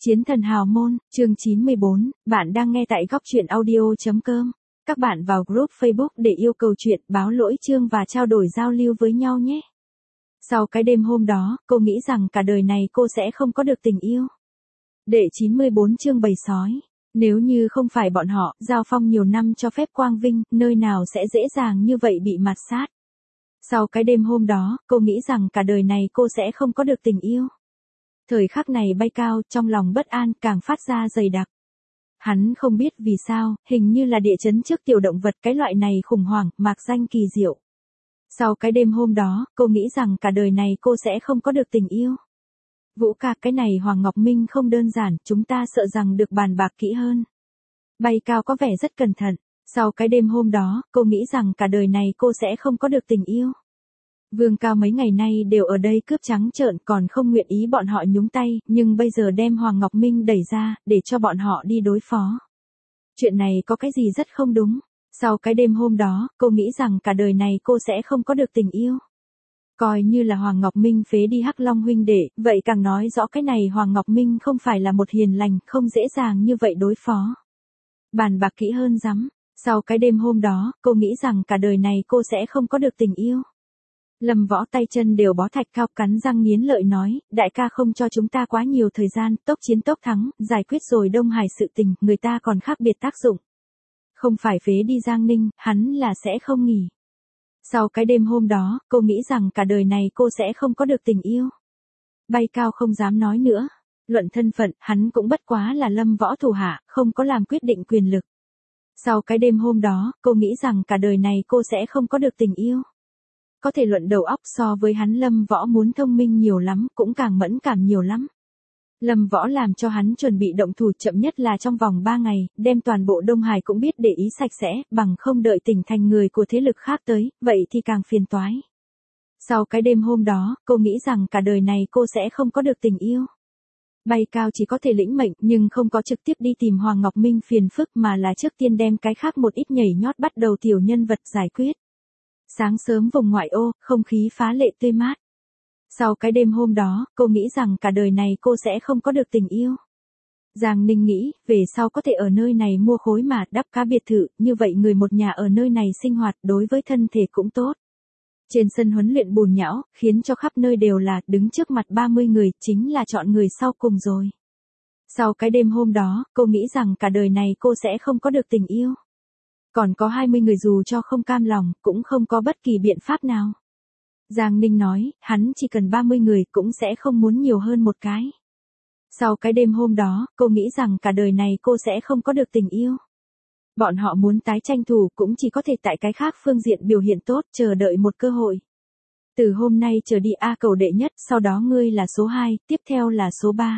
Chiến thần hào môn, chương 94, bạn đang nghe tại góc truyện audio.com. Các bạn vào group Facebook để yêu cầu chuyện, báo lỗi chương và trao đổi giao lưu với nhau nhé. Sau cái đêm hôm đó, cô nghĩ rằng cả đời này cô sẽ không có được tình yêu. Đệ 94 chương bầy sói. Nếu như không phải bọn họ, giao phong nhiều năm cho phép quang vinh, nơi nào sẽ dễ dàng như vậy bị mạt sát. Sau cái đêm hôm đó, cô nghĩ rằng cả đời này cô sẽ không có được tình yêu. Thời khắc này bay cao, trong lòng bất an càng phát ra dày đặc. Hắn không biết vì sao, hình như là địa chấn trước tiểu động vật, cái loại này khủng hoảng, mạc danh kỳ diệu. Sau cái đêm hôm đó, cô nghĩ rằng cả đời này cô sẽ không có được tình yêu. Vũ ca, cái này Hoàng Ngọc Minh không đơn giản, chúng ta sợ rằng được bàn bạc kỹ hơn. Bay cao có vẻ rất cẩn thận. Sau cái đêm hôm đó, cô nghĩ rằng cả đời này cô sẽ không có được tình yêu. Vương Cao mấy ngày nay đều ở đây cướp trắng trợn, còn không nguyện ý bọn họ nhúng tay, nhưng bây giờ đem Hoàng Ngọc Minh đẩy ra, để cho bọn họ đi đối phó. Chuyện này có cái gì rất không đúng. Sau cái đêm hôm đó, cô nghĩ rằng cả đời này cô sẽ không có được tình yêu. Coi như là Hoàng Ngọc Minh phế đi Hắc Long huynh đệ, vậy càng nói rõ cái này Hoàng Ngọc Minh không phải là một hiền lành, không dễ dàng như vậy đối phó. Bàn bạc kỹ hơn rắm. Sau cái đêm hôm đó, cô nghĩ rằng cả đời này cô sẽ không có được tình yêu. Lâm Võ tay chân đều bó thạch cao, cắn răng nghiến lợi nói, đại ca không cho chúng ta quá nhiều thời gian, tốc chiến tốc thắng, giải quyết rồi Đông Hải sự tình, người ta còn khác biệt tác dụng. Không phải phế đi Giang Ninh, hắn là sẽ không nghỉ. Sau cái đêm hôm đó, cô nghĩ rằng cả đời này cô sẽ không có được tình yêu. Bay cao không dám nói nữa. Luận thân phận, hắn cũng bất quá là Lâm Võ thủ hạ, không có làm quyết định quyền lực. Sau cái đêm hôm đó, cô nghĩ rằng cả đời này cô sẽ không có được tình yêu. Có thể luận đầu óc so với hắn Lâm Võ muốn thông minh nhiều lắm, cũng càng mẫn cảm nhiều lắm. Lâm Võ làm cho hắn chuẩn bị động thủ chậm nhất là trong vòng 3 ngày, đem toàn bộ Đông Hải cũng biết để ý sạch sẽ, bằng không đợi tỉnh thành người của thế lực khác tới, vậy thì càng phiền toái. Sau cái đêm hôm đó, cô nghĩ rằng cả đời này cô sẽ không có được tình yêu. Bay cao chỉ có thể lĩnh mệnh, nhưng không có trực tiếp đi tìm Hoàng Ngọc Minh phiền phức mà là trước tiên đem cái khác một ít nhảy nhót bắt đầu tiểu nhân vật giải quyết. Sáng sớm vùng ngoại ô, không khí phá lệ tươi mát. Sau cái đêm hôm đó, cô nghĩ rằng cả đời này cô sẽ không có được tình yêu. Giang Ninh nghĩ, về sau có thể ở nơi này mua khối mà đắp cá biệt thự, như vậy người một nhà ở nơi này sinh hoạt đối với thân thể cũng tốt. Trên sân huấn luyện bùn nhão, khiến cho khắp nơi đều là đứng trước mặt 30 người, chính là chọn người sau cùng rồi. Sau cái đêm hôm đó, cô nghĩ rằng cả đời này cô sẽ không có được tình yêu. Còn có 20 người dù cho không cam lòng, cũng không có bất kỳ biện pháp nào. Giang Ninh nói, hắn chỉ cần 30 người cũng sẽ không muốn nhiều hơn một cái. Sau cái đêm hôm đó, cô nghĩ rằng cả đời này cô sẽ không có được tình yêu. Bọn họ muốn tái tranh thủ cũng chỉ có thể tại cái khác phương diện biểu hiện tốt, chờ đợi một cơ hội. Từ hôm nay trở đi A cầu đệ nhất, sau đó ngươi là số 2, tiếp theo là số 3.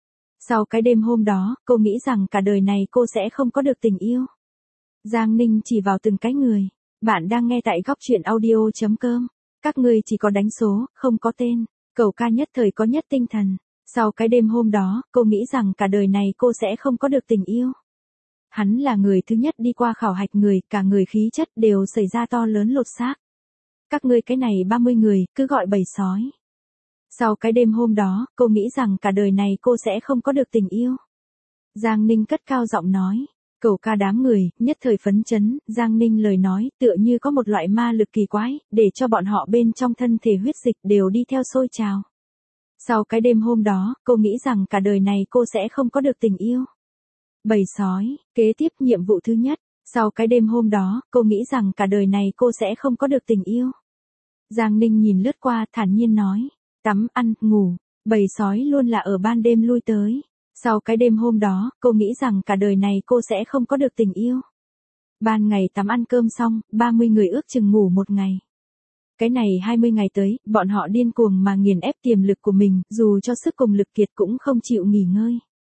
Sau cái đêm hôm đó, cô nghĩ rằng cả đời này cô sẽ không có được tình yêu. Giang Ninh chỉ vào từng cái người. Bạn đang nghe tại góc truyện audio.com. Các ngươi chỉ có đánh số, không có tên. Cẩu ca nhất thời có nhất tinh thần. Sau cái đêm hôm đó, cô nghĩ rằng cả đời này cô sẽ không có được tình yêu. Hắn là người thứ nhất đi qua khảo hạch người, cả người khí chất đều xảy ra to lớn lột xác. Các ngươi cái này 30 người, cứ gọi bầy sói. Sau cái đêm hôm đó, cô nghĩ rằng cả đời này cô sẽ không có được tình yêu. Giang Ninh cất cao giọng nói. Cẩu ca đám người, nhất thời phấn chấn, Giang Ninh lời nói, tựa như có một loại ma lực kỳ quái, để cho bọn họ bên trong thân thể huyết dịch đều đi theo sôi trào. Sau cái đêm hôm đó, cô nghĩ rằng cả đời này cô sẽ không có được tình yêu. Bầy sói, kế tiếp nhiệm vụ thứ nhất. Sau cái đêm hôm đó, cô nghĩ rằng cả đời này cô sẽ không có được tình yêu. Giang Ninh nhìn lướt qua, thản nhiên nói, tắm, ăn, ngủ, bầy sói luôn là ở ban đêm lui tới. Sau cái đêm hôm đó, cô nghĩ rằng cả đời này cô sẽ không có được tình yêu. Ban ngày tắm ăn cơm xong, 30 người ước chừng ngủ một ngày. Cái này 20 ngày tới, bọn họ điên cuồng mà nghiền ép tiềm lực của mình, dù cho sức cùng lực kiệt cũng không chịu nghỉ ngơi.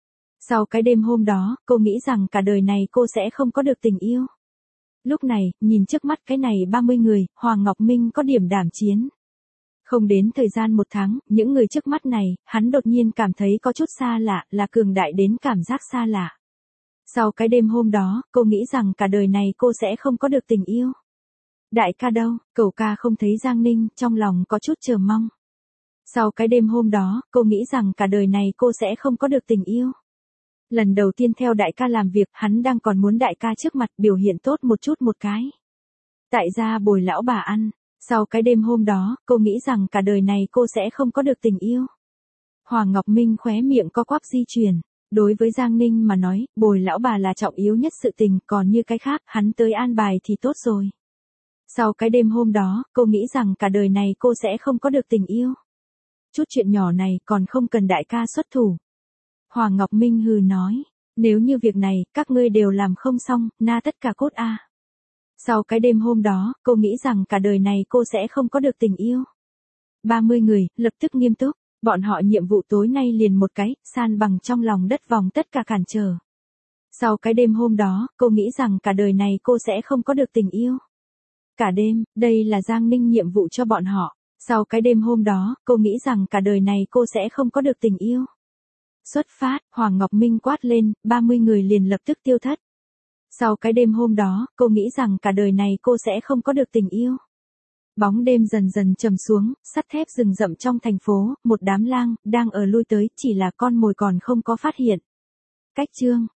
Sau cái đêm hôm đó, cô nghĩ rằng cả đời này cô sẽ không có được tình yêu. Lúc này, nhìn trước mắt cái này 30 người, Hoàng Ngọc Minh có điểm đảm chiến. Không đến thời gian 1 tháng, những người trước mắt này, hắn đột nhiên cảm thấy có chút xa lạ, là cường đại đến cảm giác xa lạ. Sau cái đêm hôm đó, cô nghĩ rằng cả đời này cô sẽ không có được tình yêu. Đại ca đâu, Cẩu ca không thấy Giang Ninh, trong lòng có chút chờ mong. Sau cái đêm hôm đó, cô nghĩ rằng cả đời này cô sẽ không có được tình yêu. Lần đầu tiên theo đại ca làm việc, hắn đang còn muốn đại ca trước mặt biểu hiện tốt một chút một cái. Tại gia bồi lão bà ăn. Sau cái đêm hôm đó, cô nghĩ rằng cả đời này cô sẽ không có được tình yêu. Hoàng Ngọc Minh khóe miệng co quắp di chuyển. Đối với Giang Ninh mà nói, bồi lão bà là trọng yếu nhất sự tình, còn như cái khác, hắn tới an bài thì tốt rồi. Sau cái đêm hôm đó, cô nghĩ rằng cả đời này cô sẽ không có được tình yêu. Chút chuyện nhỏ này còn không cần đại ca xuất thủ. Hoàng Ngọc Minh hừ nói, nếu như việc này, các ngươi đều làm không xong, na tất cả cốt a. Sau cái đêm hôm đó, cô nghĩ rằng cả đời này cô sẽ không có được tình yêu. 30 người, lập tức nghiêm túc, bọn họ nhiệm vụ tối nay liền một cái, san bằng trong lòng đất vòng tất cả cản trở. Sau cái đêm hôm đó, cô nghĩ rằng cả đời này cô sẽ không có được tình yêu. Cả đêm, đây là Giang Ninh nhiệm vụ cho bọn họ. Sau cái đêm hôm đó, cô nghĩ rằng cả đời này cô sẽ không có được tình yêu. Xuất phát, Hoàng Ngọc Minh quát lên, 30 người liền lập tức tiêu thất. Sau cái đêm hôm đó, cô nghĩ rằng cả đời này cô sẽ không có được tình yêu. Bóng đêm dần dần trầm xuống, sắt thép rừng rậm trong thành phố, một đám lang, đang ở lui tới, chỉ là con mồi còn không có phát hiện. Cách chương